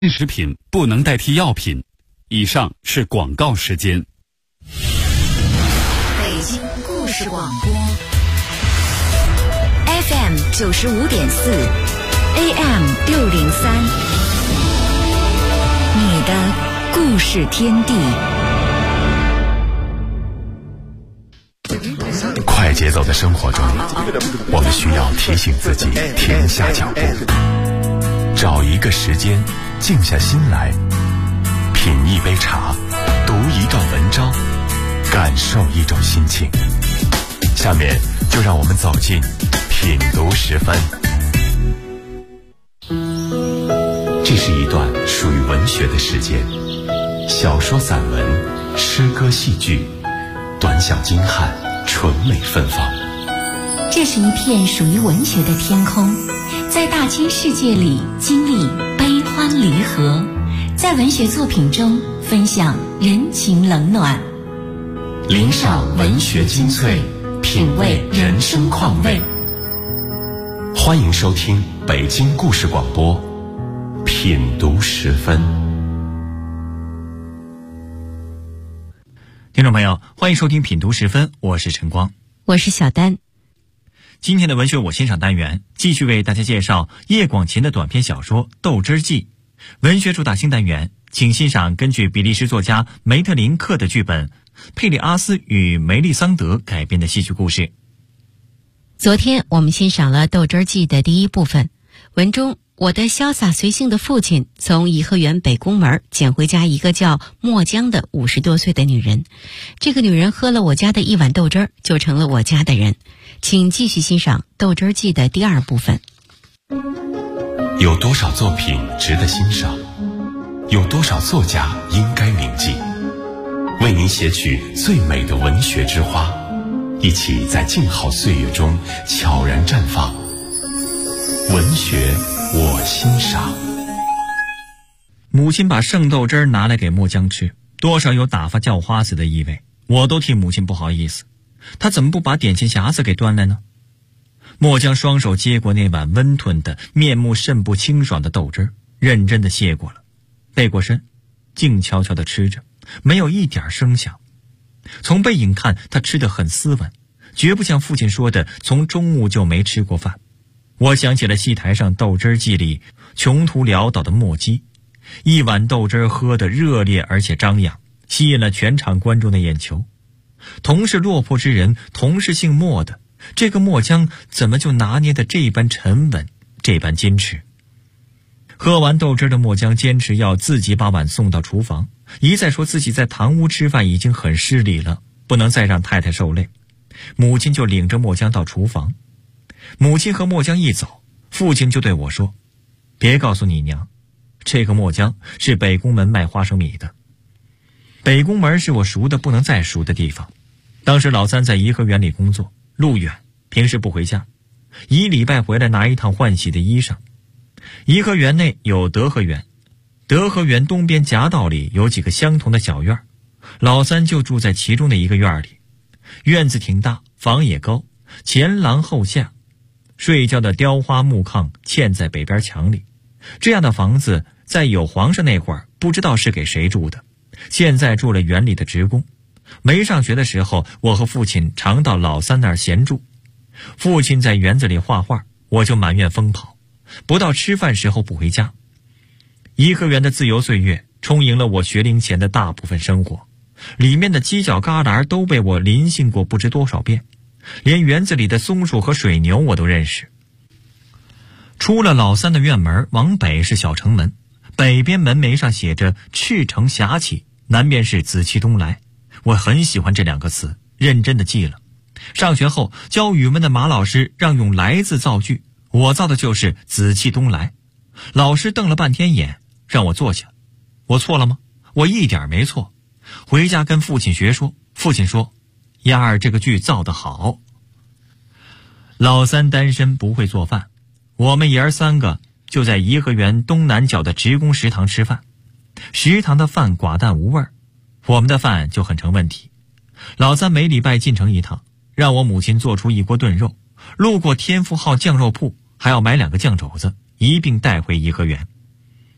食品不能代替药品。以上是广告时间。 北京故事广播 FM 95.4 AM 603，你的故事天地。 快节奏的生活中，我们需要提醒自己停下脚步，找一个时间静下心来，品一杯茶，读一段文章，感受一种心情。下面就让我们走进品读时分。这是一段属于文学的时间，小说、散文、诗歌、戏剧，短小精悍，纯美芬芳。 这是一片属于文学的天空，在大千世界里经历悲欢离合，在文学作品中分享人情冷暖， 领赏文学精粹，品味人生况味。欢迎收听北京故事广播品读时分。 听众朋友，欢迎收听品读时分，我是陈光， 我是小丹。 今天的文学我欣赏单元继续为大家介绍叶广芩的短篇小说《豆汁记》。文学主打新单元，请欣赏根据比利时作家梅特林克的剧本《佩里阿斯与梅丽桑德》改编的戏剧故事。 昨天我们欣赏了《豆汁记》的第一部分，文中我的潇洒随性的父亲从颐和园北宫门捡回家一个叫墨江的50多岁的女人，这个女人喝了我家的一碗豆汁儿，就成了我家的人。请继续欣赏《豆汁记》的第二部分。 有多少作品值得欣赏？有多少作家应该铭记？为您写取最美的文学之花，一起在静好岁月中悄然绽放。文学我欣赏。 母亲把剩豆汁拿来给墨江吃，多少有打发叫花子的意味，我都替母亲不好意思。她怎么不把点心匣子给端来呢？墨江双手接过那碗温吞的、面目甚不清爽的豆汁，认真的谢过了，背过身，静悄悄地吃着，没有一点声响。从背影看，他吃得很斯文，绝不像父亲说的从中午就没吃过饭。我想起了戏台上《豆汁记》里穷途潦倒的墨姬，一碗豆汁喝得热烈而且张扬，吸引了全场观众的眼球。同是落魄之人，同是姓墨的，这个墨江怎么就拿捏得这般沉稳，这般矜持？喝完豆汁的墨江坚持要自己把碗送到厨房，一再说自己在堂屋吃饭已经很失礼了，不能再让太太受累。母亲就领着墨江到厨房。母亲和墨江一走，父亲就对我说：“别告诉你娘，这个墨江是北宫门卖花生米的。”北宫门是我熟的不能再熟的地方。当时老三在颐和园里工作，路远，平时不回家，一礼拜回来拿一趟换洗的衣裳。颐和园内有德和园，德和园东边夹道里有几个相同的小院，老三就住在其中的一个院里。院子挺大，房也高，前廊后下，睡觉的雕花木炕嵌在北边墙里。这样的房子在有皇上那会儿不知道是给谁住的，现在住了园里的职工。没上学的时候，我和父亲常到老三那儿闲住。父亲在园子里画画，我就满院疯跑，不到吃饭时候不回家。颐和园的自由岁月充盈了我学龄前的大部分生活，里面的犄角旮旯都被我临幸过不知多少遍，连园子里的松鼠和水牛我都认识。出了老三的院门，往北是小城门，北边门楣上写着赤城霞起，南边是紫气东来。我很喜欢这两个词，认真的记了。上学后，教语文的马老师让用来字造句，我造的就是紫气东来。老师瞪了半天眼，让我坐下。我错了吗？我一点没错。回家跟父亲学说，父亲说：“丫儿这个句造得好。”老三单身不会做饭，我们爷儿三个就在颐和园东南角的职工食堂吃饭。食堂的饭寡淡无味，我们的饭就很成问题。老三每礼拜进城一趟，让我母亲做出一锅炖肉，路过天福号酱肉铺还要买2个酱肘子，一并带回颐和园。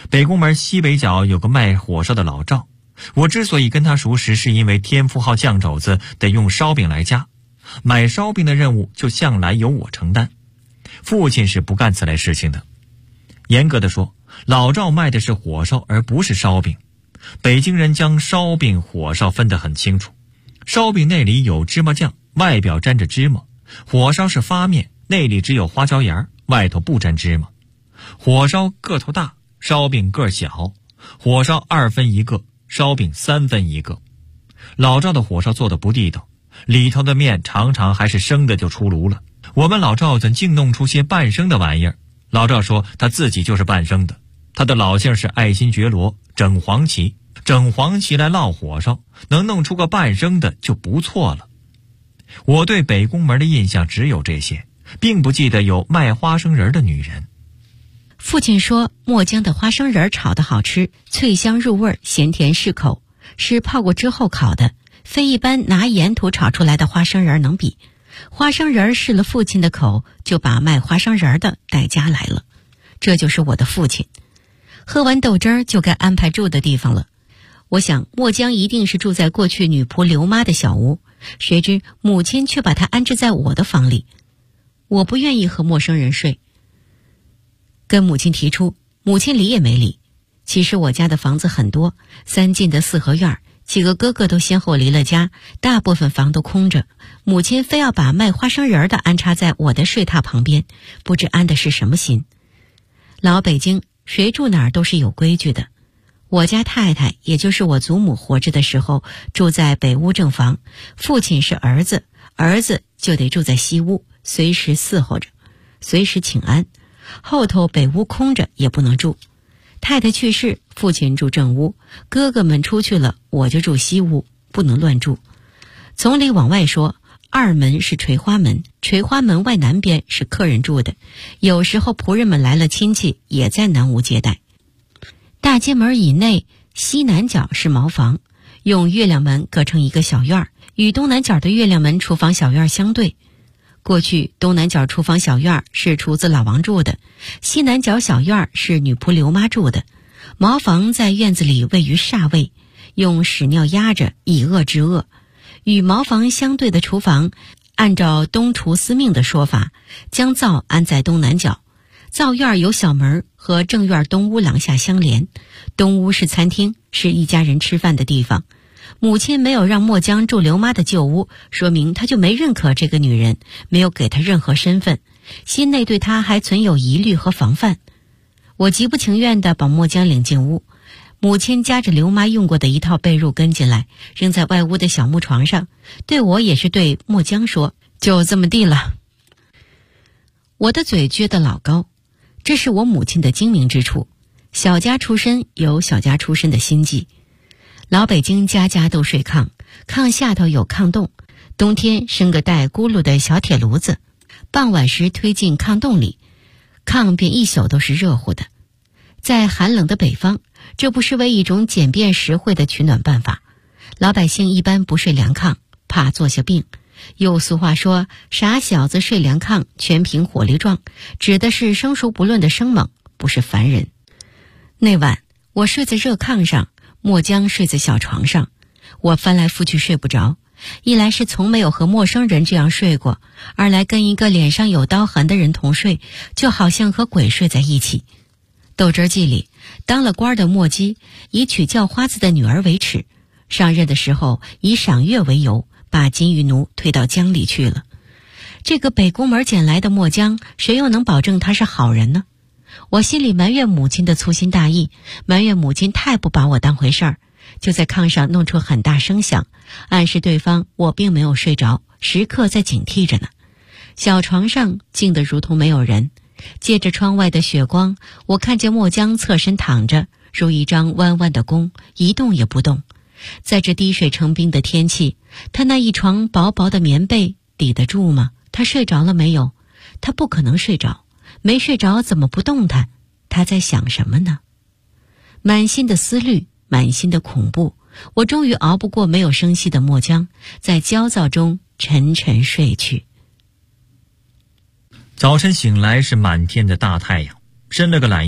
北宫门西北角有个卖火烧的老赵，我之所以跟他熟识，是因为天福号酱肘子得用烧饼来夹，买烧饼的任务就向来由我承担，父亲是不干此类事情的。严格的说，老赵卖的是火烧而不是烧饼。北京人将烧饼火烧分得很清楚，烧饼内里有芝麻酱，外表沾着芝麻；火烧是发面，内里只有花椒盐，外头不沾芝麻。火烧个头大，烧饼个小，火烧2分1个，烧饼3分1个。老赵的火烧做得不地道，里头的面常常还是生的就出炉了。我们老赵怎竟弄出些半生的玩意儿？老赵说他自己就是半生的，他的老姓是爱新觉罗，整黄旗来烙火烧，能弄出个半生的就不错了。我对北宫门的印象只有这些，并不记得有卖花生仁的女人。 父亲说墨江的花生仁炒得好吃，脆香入味，咸甜适口，是泡过之后烤的，非一般拿盐土炒出来的花生仁能比。花生仁试了父亲的口，就把卖花生仁的带家来了。这就是我的父亲。喝完豆汁儿就该安排住的地方了。我想墨江一定是住在过去女仆刘妈的小屋，谁知母亲却把她安置在我的房里。我不愿意和陌生人睡，跟母亲提出，母亲理也没理。其实我家的房子很多，3进的4合院，几个哥哥都先后离了家，大部分房都空着。母亲非要把卖花生仁的安插在我的睡榻旁边，不知安的是什么心。老北京谁住哪儿都是有规矩的。我家太太，也就是我祖母活着的时候，住在北屋正房，父亲是儿子就得住在西屋，随时伺候着，随时请安。后头北屋空着也不能住。太太去世，父亲住正屋，哥哥们出去了，我就住西屋，不能乱住。从里往外说，2门是垂花门，垂花门外南边是客人住的，有时候仆人们来了亲戚也在南屋接待。大街门以内西南角是茅房，用月亮门隔成一个小院，与东南角的月亮门厨房小院相对。过去东南角厨房小院是厨子老王住的，西南角小院是女仆刘妈住的。茅房在院子里位于煞位，用屎尿压着，以恶制恶。与茅房相对的厨房，按照东厨司命的说法，将灶安在东南角。灶院有小门和正院东屋廊下相连，东屋是餐厅，是一家人吃饭的地方。母亲没有让墨江住刘妈的旧屋，说明她就没认可这个女人，没有给她任何身份，心内对她还存有疑虑和防范。我极不情愿地把墨江领进屋，母亲夹着刘妈用过的一套被褥跟进来，扔在外屋的小木床上，对我也是对墨江说，就这么地了。我的嘴撅得老高，这是我母亲的精明之处，小家出身有小家出身的心计。老北京家家都睡炕，炕下头有炕洞，冬天生个带轱辘的小铁炉子，傍晚时推进炕洞里，炕便一宿都是热乎的。在寒冷的北方，这不失为一种简便实惠的取暖办法。老百姓一般不睡凉炕，怕坐下病。有俗话说，傻小子睡凉炕，全凭火力壮，指的是生熟不论的生猛，不是凡人。那晚我睡在热炕上，墨江睡在小床上，我翻来覆去睡不着，一来是从没有和陌生人这样睡过，二来跟一个脸上有刀痕的人同睡，就好像和鬼睡在一起。豆汁记里，当了官的墨姬以娶叫花子的女儿为耻，上任的时候以赏月为由，把金玉奴推到江里去了。这个北宫门捡来的墨江，谁又能保证他是好人呢？我心里埋怨母亲的粗心大意，埋怨母亲太不把我当回事儿，就在炕上弄出很大声响，暗示对方我并没有睡着，时刻在警惕着呢。小床上静得如同没有人，借着窗外的雪光，我看见墨江侧身躺着，如一张弯弯的弓，一动也不动。在这滴水成冰的天气，他那一床薄薄的棉被抵得住吗？他睡着了没有？他不可能睡着，没睡着怎么不动弹？他在想什么呢？满心的思虑，满心的恐怖，我终于熬不过没有声息的墨江，在焦躁中沉沉睡去。 早晨醒来是满天的大太阳，伸了个懒腰，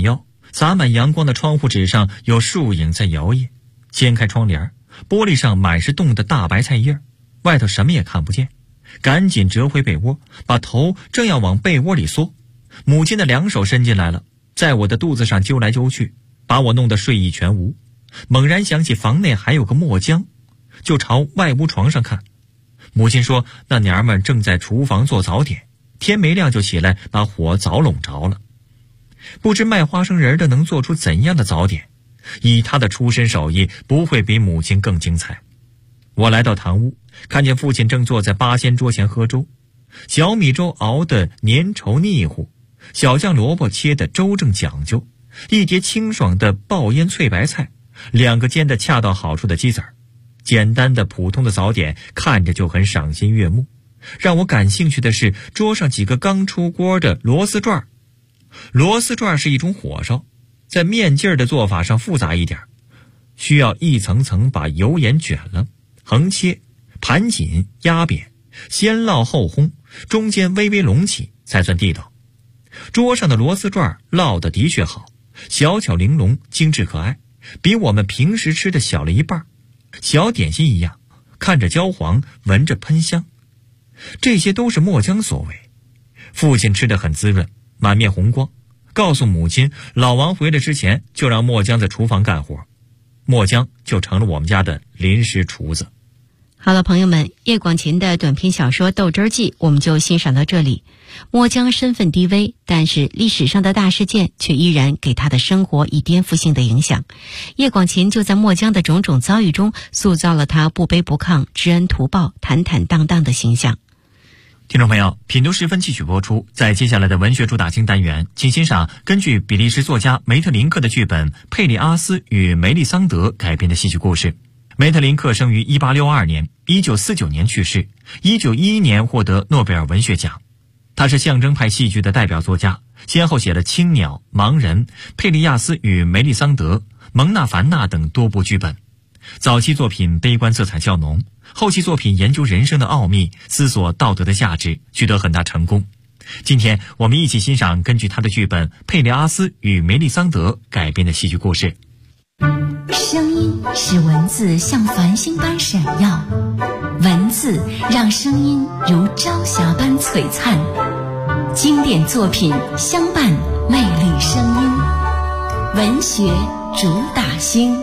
洒满阳光的窗户纸上有树影在摇曳。掀开窗帘，玻璃上满是冻的大白菜叶，外头什么也看不见。赶紧折回被窝，把头正要往被窝里缩，母亲的两手伸进来了，在我的肚子上揪来揪去，把我弄得睡意全无。猛然想起房内还有个墨浆，就朝外屋床上看。母亲说那娘们正在厨房做早点，天没亮就起来把火早拢着了。不知卖花生仁的能做出怎样的早点，以他的出身手艺，不会比母亲更精彩。我来到堂屋，看见父亲正坐在八仙桌前喝粥，小米粥熬得粘稠腻乎，小酱萝卜切的粥正讲究，一碟清爽的爆腌脆白菜，2个煎得恰到好处的鸡子儿。简单的普通的早点看着就很赏心悦目。让我感兴趣的是桌上几个刚出锅的螺丝转。螺丝转是一种火烧，在面劲儿的做法上复杂一点，需要一层层把油盐卷了，横切，盘紧，压扁，先烙后烘，中间微微隆起才算地道。桌上的螺丝转烙得的确好，小巧玲珑，精致可爱，比我们平时吃的小了一半，小点心一样，看着焦黄，闻着喷香。这些都是墨浆所为。父亲吃得很滋润，满面红光，告诉母亲老王回来之前就让墨浆在厨房干活，墨浆就成了我们家的临时厨子。 好了，朋友们，叶广芩的短篇小说《豆汁儿记》我们就欣赏到这里。墨浆身份低微，但是历史上的大事件却依然给他的生活以颠覆性的影响。叶广芩就在墨浆的种种遭遇中塑造了他不卑不亢、知恩图报、坦坦荡荡的形象。 听众朋友，品读时分继续播出。在接下来的文学主打金单元，请欣赏根据比利时作家梅特林克的剧本《佩里阿斯与梅丽桑德》改编的戏剧故事。梅特林克生于1862年，1949年去世，1911年获得诺贝尔文学奖。他是象征派戏剧的代表作家，先后写了《青鸟》《盲人》《佩利亚斯与梅丽桑德》《蒙娜凡娜》等多部剧本。早期作品悲观色彩较浓，后期作品研究人生的奥秘，思索道德的价值，取得很大成功。今天我们一起欣赏根据他的剧本《佩利阿斯与梅丽桑德》改编的戏剧故事。 声音使文字像繁星般闪耀，文字让声音如朝霞般璀璨。经典作品相伴魅力声音，文学主打星。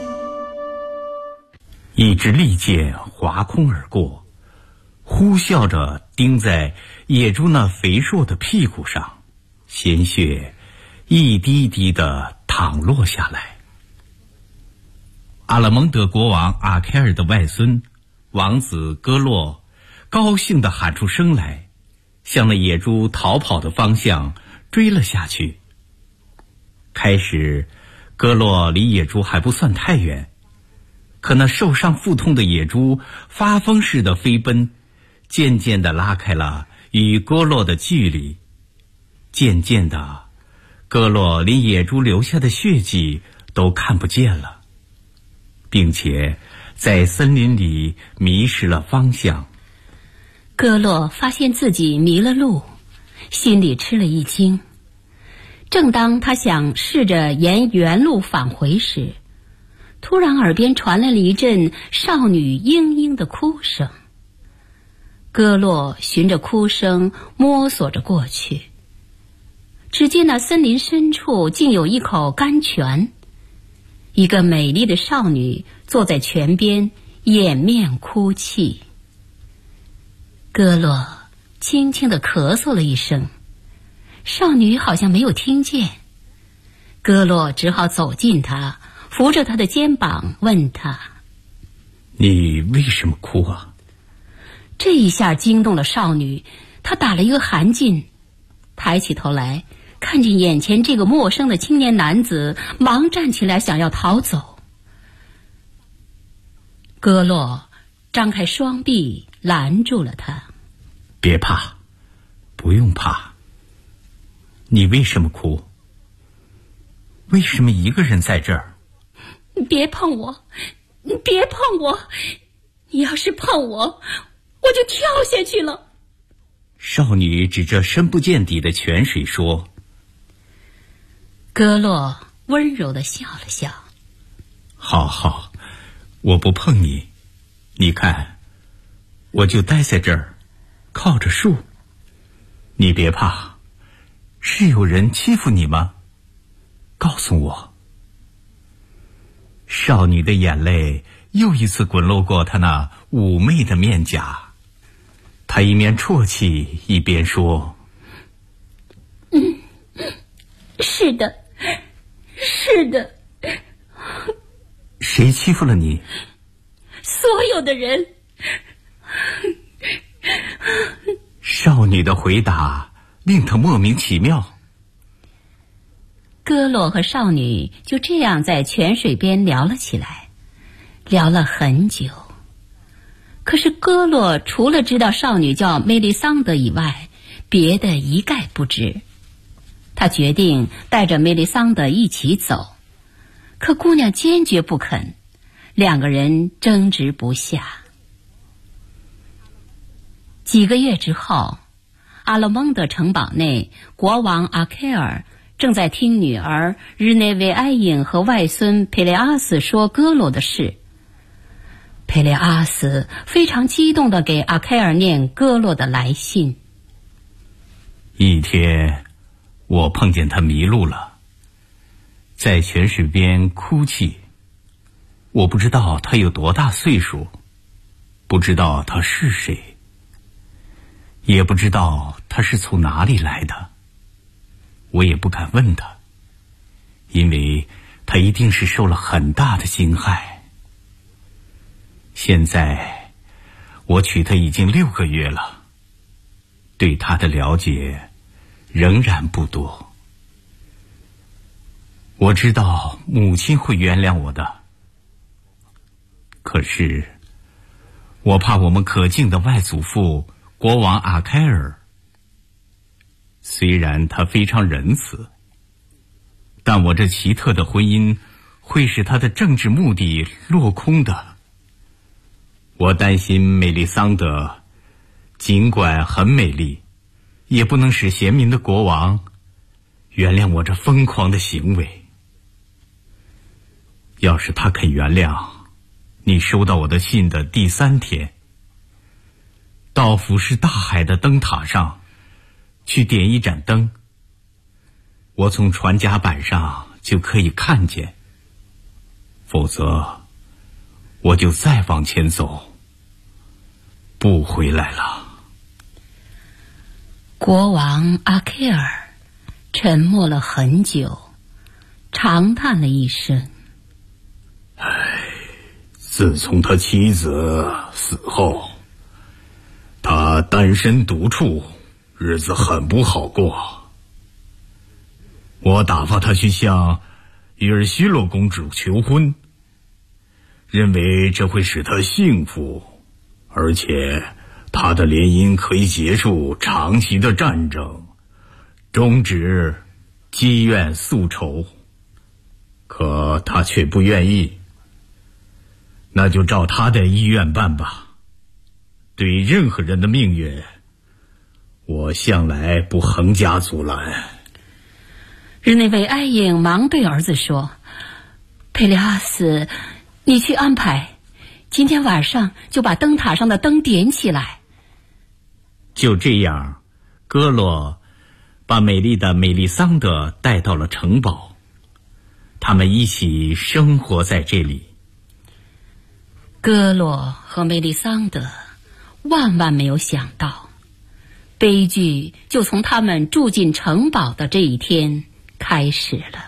一支利箭划空而过，呼啸着钉在野猪那肥硕的屁股上，鲜血一滴一滴地淌落下来。阿勒蒙德国王阿凯尔的外孙王子戈洛高兴地喊出声来，向那野猪逃跑的方向追了下去。开始戈洛离野猪还不算太远，可那受伤腹痛的野猪发疯似的飞奔，渐渐地拉开了与戈洛的距离。渐渐的，戈洛连野猪留下的血迹都看不见了，并且在森林里迷失了方向。 戈洛发现自己迷了路，心里吃了一惊。正当他想试着沿原路返回时，突然耳边传来了一阵少女嘤嘤的哭声。戈洛循着哭声摸索着过去，只见那森林深处竟有一口甘泉，一个美丽的少女坐在泉边，掩面哭泣。戈洛轻轻地咳嗽了一声，少女好像没有听见。戈洛只好走近她，扶着她的肩膀，问她：“ 你为什么哭啊？” 这一下惊动了少女，她打了一个寒噤，抬起头来，看见眼前这个陌生的青年男子，忙站起来想要逃走。戈洛张开双臂拦住了他。 别怕，不用怕。你为什么哭？为什么一个人在这儿？ 别碰我，别碰我！你要是碰我，我就跳下去了。 少女指着深不见底的泉水说。 戈洛温柔地笑了笑。 好好，我不碰你，你看，我就待在这儿，靠着树。你别怕，是有人欺负你吗？告诉我。少女的眼泪又一次滚落过她那妩媚的面颊，她一面啜泣一边说： 是的，是的。 谁欺负了你？ 所有的人。 少女的回答令他莫名其妙。 戈洛和少女就这样在泉水边聊了起来，聊了很久。可是戈洛除了知道少女叫梅丽桑德以外，别的一概不知。他决定带着梅丽桑德一起走，可姑娘坚决不肯，两个人争执不下。几个月之后，阿勒蒙德城堡内，国王阿凯尔正在听女儿日内维埃因和外孙佩雷阿斯说戈洛的事。佩雷阿斯非常激动地给阿凯尔念戈洛的来信。 一天，我碰见他迷路了，在泉水边哭泣。我不知道他有多大岁数，不知道他是谁，也不知道他是从哪里来的。我也不敢问他，因为他一定是受了很大的惊骇。现在我娶她已经6个月了，对她的了解仍然不多。我知道母亲会原谅我的，可是我怕我们可敬的外祖父国王阿凯尔，虽然他非常仁慈，但我这奇特的婚姻会使他的政治目的落空的。我担心梅丽桑德尽管很美丽，也不能使贤明的国王原谅我这疯狂的行为。要是他肯原谅，你收到我的信的第3天，到俯视大海的灯塔上去点一盏灯，我从船甲板上就可以看见，否则我就再往前走，不回来了。 国王阿凯尔沉默了很久，长叹了一声。 自从他妻子死后，他单身独处，日子很不好过。我打发他去向伊尔西洛公主求婚，认为这会使他幸福，而且他的联姻可以结束长期的战争，终止积怨宿仇。可他却不愿意。那就照他的意愿办吧。对任何人的命运，我向来不横加阻拦。 日内维埃因忙对儿子说：佩利阿斯，你去安排，今天晚上就把灯塔上的灯点起来。 就这样，戈洛把美丽的梅丽桑德带到了城堡，他们一起生活在这里。 戈洛和梅丽桑德万万没有想到，悲剧就从他们住进城堡的这一天开始了。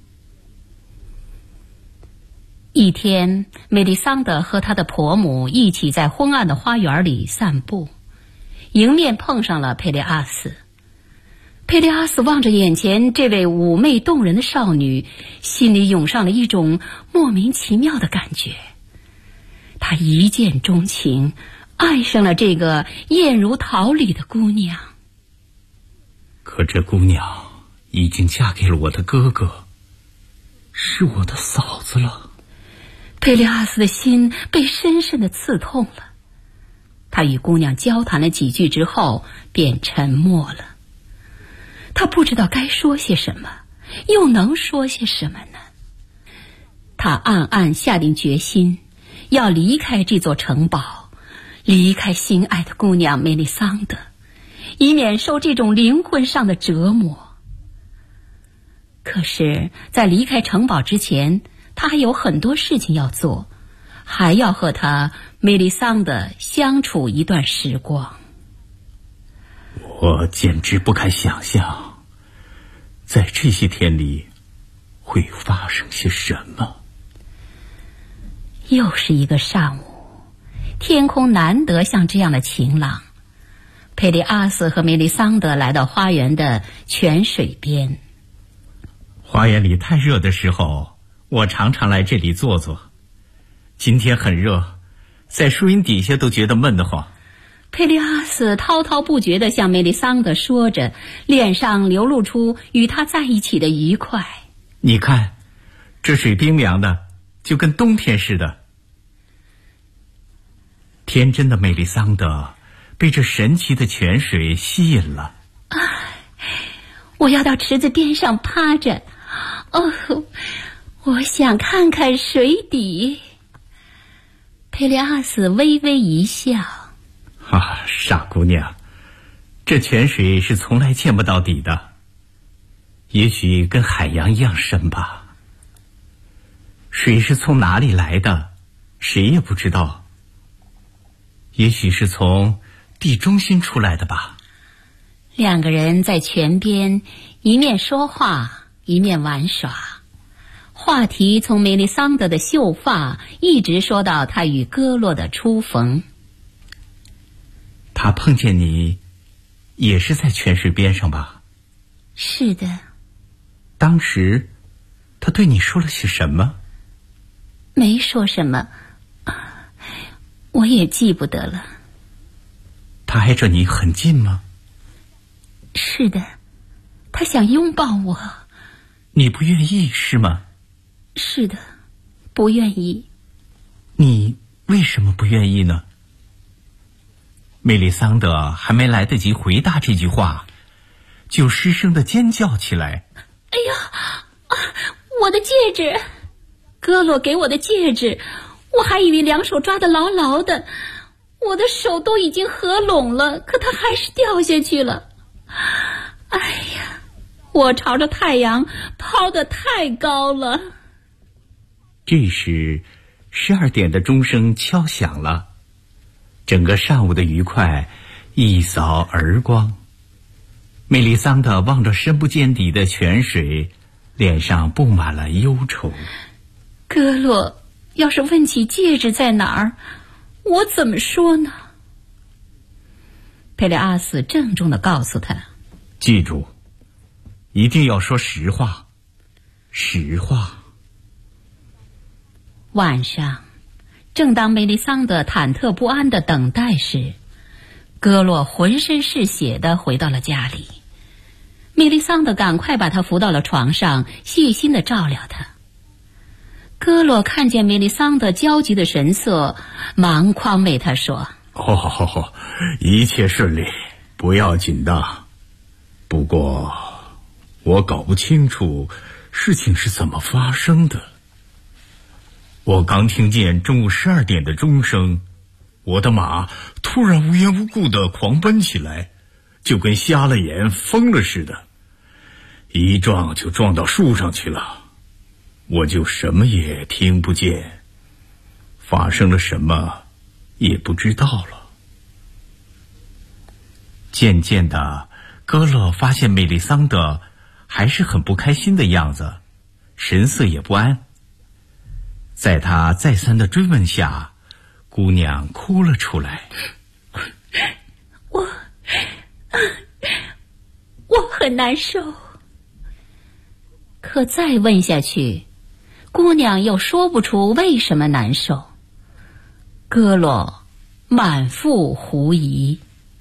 一天，梅丽桑德和她的婆母一起在昏暗的花园里散步，迎面碰上了佩利阿斯。佩利阿斯望着眼前这位妩媚动人的少女，心里涌上了一种莫名其妙的感觉。他一见钟情，爱上了这个艳如桃李的姑娘。 可这姑娘已经嫁给了我的哥哥，是我的嫂子了。 佩利阿斯的心被深深地刺痛了。他与姑娘交谈了几句之后，便沉默了。他不知道该说些什么， 又能说些什么呢？他暗暗下定决心，要离开这座城堡，离开心爱的姑娘梅丽桑德，以免受这种灵魂上的折磨。可是在离开城堡之前，他还有很多事情要做，还要和他梅丽桑德相处一段时光。 我简直不敢想象，在这些天里会发生些什么。 又是一个上午，天空难得像这样的晴朗。佩利阿斯和梅丽桑德来到花园的泉水边。 花园里太热的时候，我常常来这里坐坐。今天很热，在树荫底下都觉得闷得慌。 佩利阿斯滔滔不绝地向梅丽桑德说着，脸上流露出与他在一起的愉快。 你看，这水冰凉的，就跟冬天似的。天真的梅丽桑德被这神奇的泉水吸引了。 我要到池子边上趴着，我想看看水底。佩利阿斯微微一笑。 傻姑娘，这泉水是从来见不到底的，也许跟海洋一样深吧。水是从哪里来的，谁也不知道。也许是从地中心出来的吧。 两个人在泉边一面说话一面玩耍，话题从梅丽桑德的秀发一直说到他与戈洛的初逢。 他碰见你也是在泉水边上吧？ 是的。 当时他对你说了些什么？ 没说什么，我也记不得了。 他挨着你很近吗？ 是的，他想拥抱我。 你不愿意是吗？ 是的，不愿意。 你为什么不愿意呢？梅丽桑德还没来得及回答这句话，就失声地尖叫起来。 哎呀，我的戒指！戈洛给我的戒指，我还以为两手抓得牢牢的，我的手都已经合拢了，可它还是掉下去了。哎呀，我朝着太阳抛得太高了。 这时12点的钟声敲响了，整个上午的愉快一扫而光。梅丽桑德望着深不见底的泉水，脸上布满了忧愁。 戈洛要是问起戒指在哪儿，我怎么说呢？佩雷阿斯郑重地告诉他， 记住，一定要说实话，实话。 晚上，正当梅丽桑德忐忑不安地等待时，戈洛浑身是血地回到了家里。梅丽桑德赶快把他扶到了床上，细心地照料他。戈洛看见梅丽桑德焦急的神色，忙宽慰他说： 一切顺利，不要紧的。不过我搞不清楚事情是怎么发生的。我刚听见中午12点的钟声，我的马突然无缘无故地狂奔起来，就跟瞎了眼疯了似的，一撞就撞到树上去了。我就什么也听不见，发生了什么也不知道了。渐渐的，戈勒发现梅丽桑德还是很不开心的样子，神色也不安。在他再三的追问下，姑娘哭了出来。 我很难受。可再问下去，姑娘又说不出为什么难受。戈洛满腹狐疑。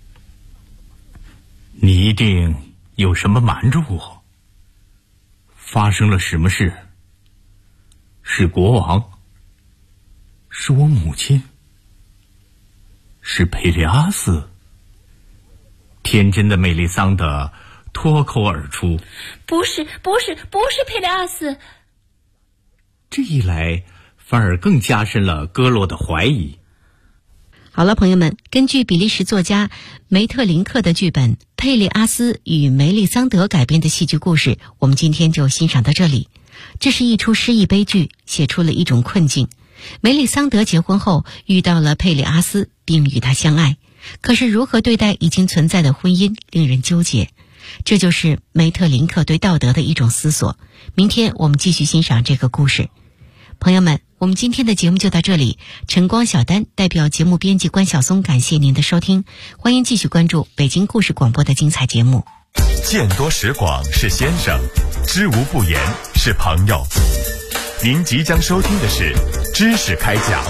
你一定有什么瞒着我？发生了什么事？是国王？是我母亲？是佩利阿斯？天真的梅丽桑德脱口而出：“ 不是佩雷阿斯。” 这一来，反而更加深了戈洛的怀疑。 好了，朋友们，根据比利时作家梅特林克的剧本《佩利阿斯与梅丽桑德》改编的戏剧故事，我们今天就欣赏到这里。这是一出诗意悲剧，写出了一种困境。梅丽桑德结婚后遇到了佩利阿斯，并与他相爱，可是如何对待已经存在的婚姻，令人纠结。这就是梅特林克对道德的一种思索。明天我们继续欣赏这个故事。朋友们，我们今天的节目就到这里。晨光小丹代表节目编辑关晓松，感谢您的收听。欢迎继续关注北京故事广播的精彩节目。 见多识广是先生，知无不言是朋友。您即将收听的是知识开讲。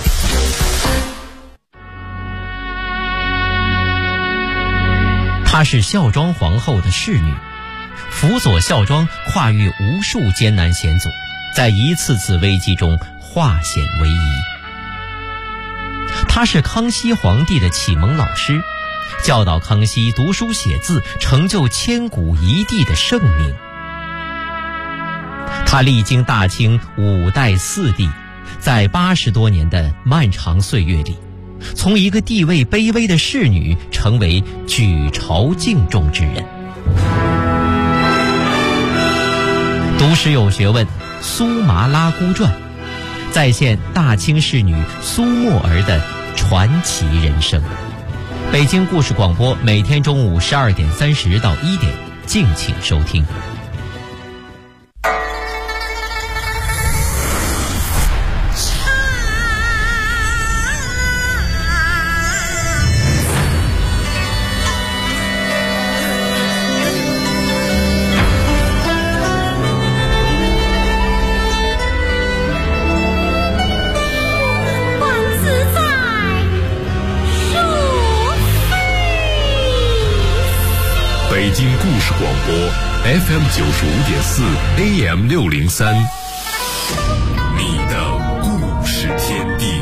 她是孝庄皇后的侍女，辅佐孝庄跨越无数艰难险阻，在一次次危机中化险为夷。他是康熙皇帝的启蒙老师，教导康熙读书写字，成就千古一帝的盛名。他历经大清5代4帝，在80多年的漫长岁月里，从一个地位卑微的侍女成为举朝敬重之人。读史有学问，苏麻拉姑传再现大清侍女苏沫儿的传奇人生。北京故事广播每天中午12点30到1点，敬请收听。 北京故事广播 FM 95.4 AM 603，你的故事天地。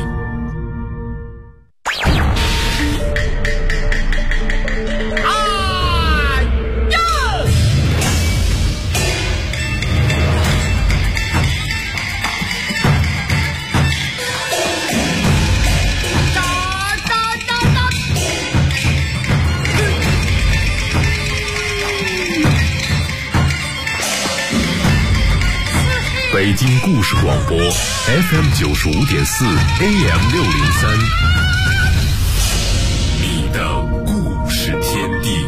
北京故事广播 FM 95.4 AM 603，你的故事天地。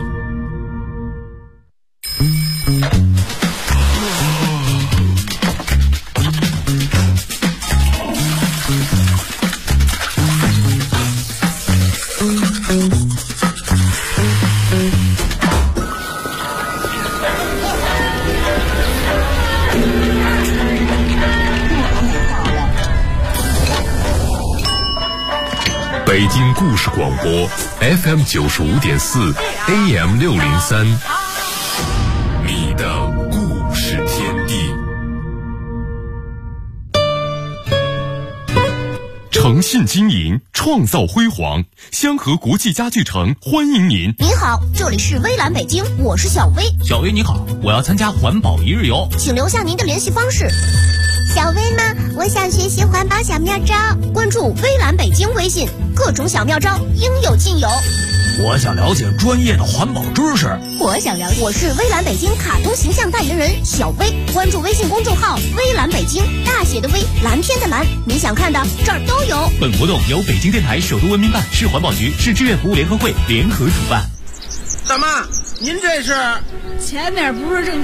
北京故事广播 FM 95.4 AM 603，你的故事天地。诚信经营，创造辉煌。香河国际家具城欢迎您。 您好，这里是微蓝北京，我是小薇。 小薇你好，我要参加环保一日游， 请留下您的联系方式。 小薇呢？我想学习环保小妙招， 关注微蓝北京微信，各种小妙招应有尽有。 我想了解专业的环保知识， 我是微蓝北京卡通形象代言人小薇，关注微信公众号微蓝北京，大写的微，蓝天的蓝，你想看的这儿都有。 本活动由北京电台首都文明办、市环保局、市志愿服务联合会联合主办。 大妈，您这是？ 前面不是正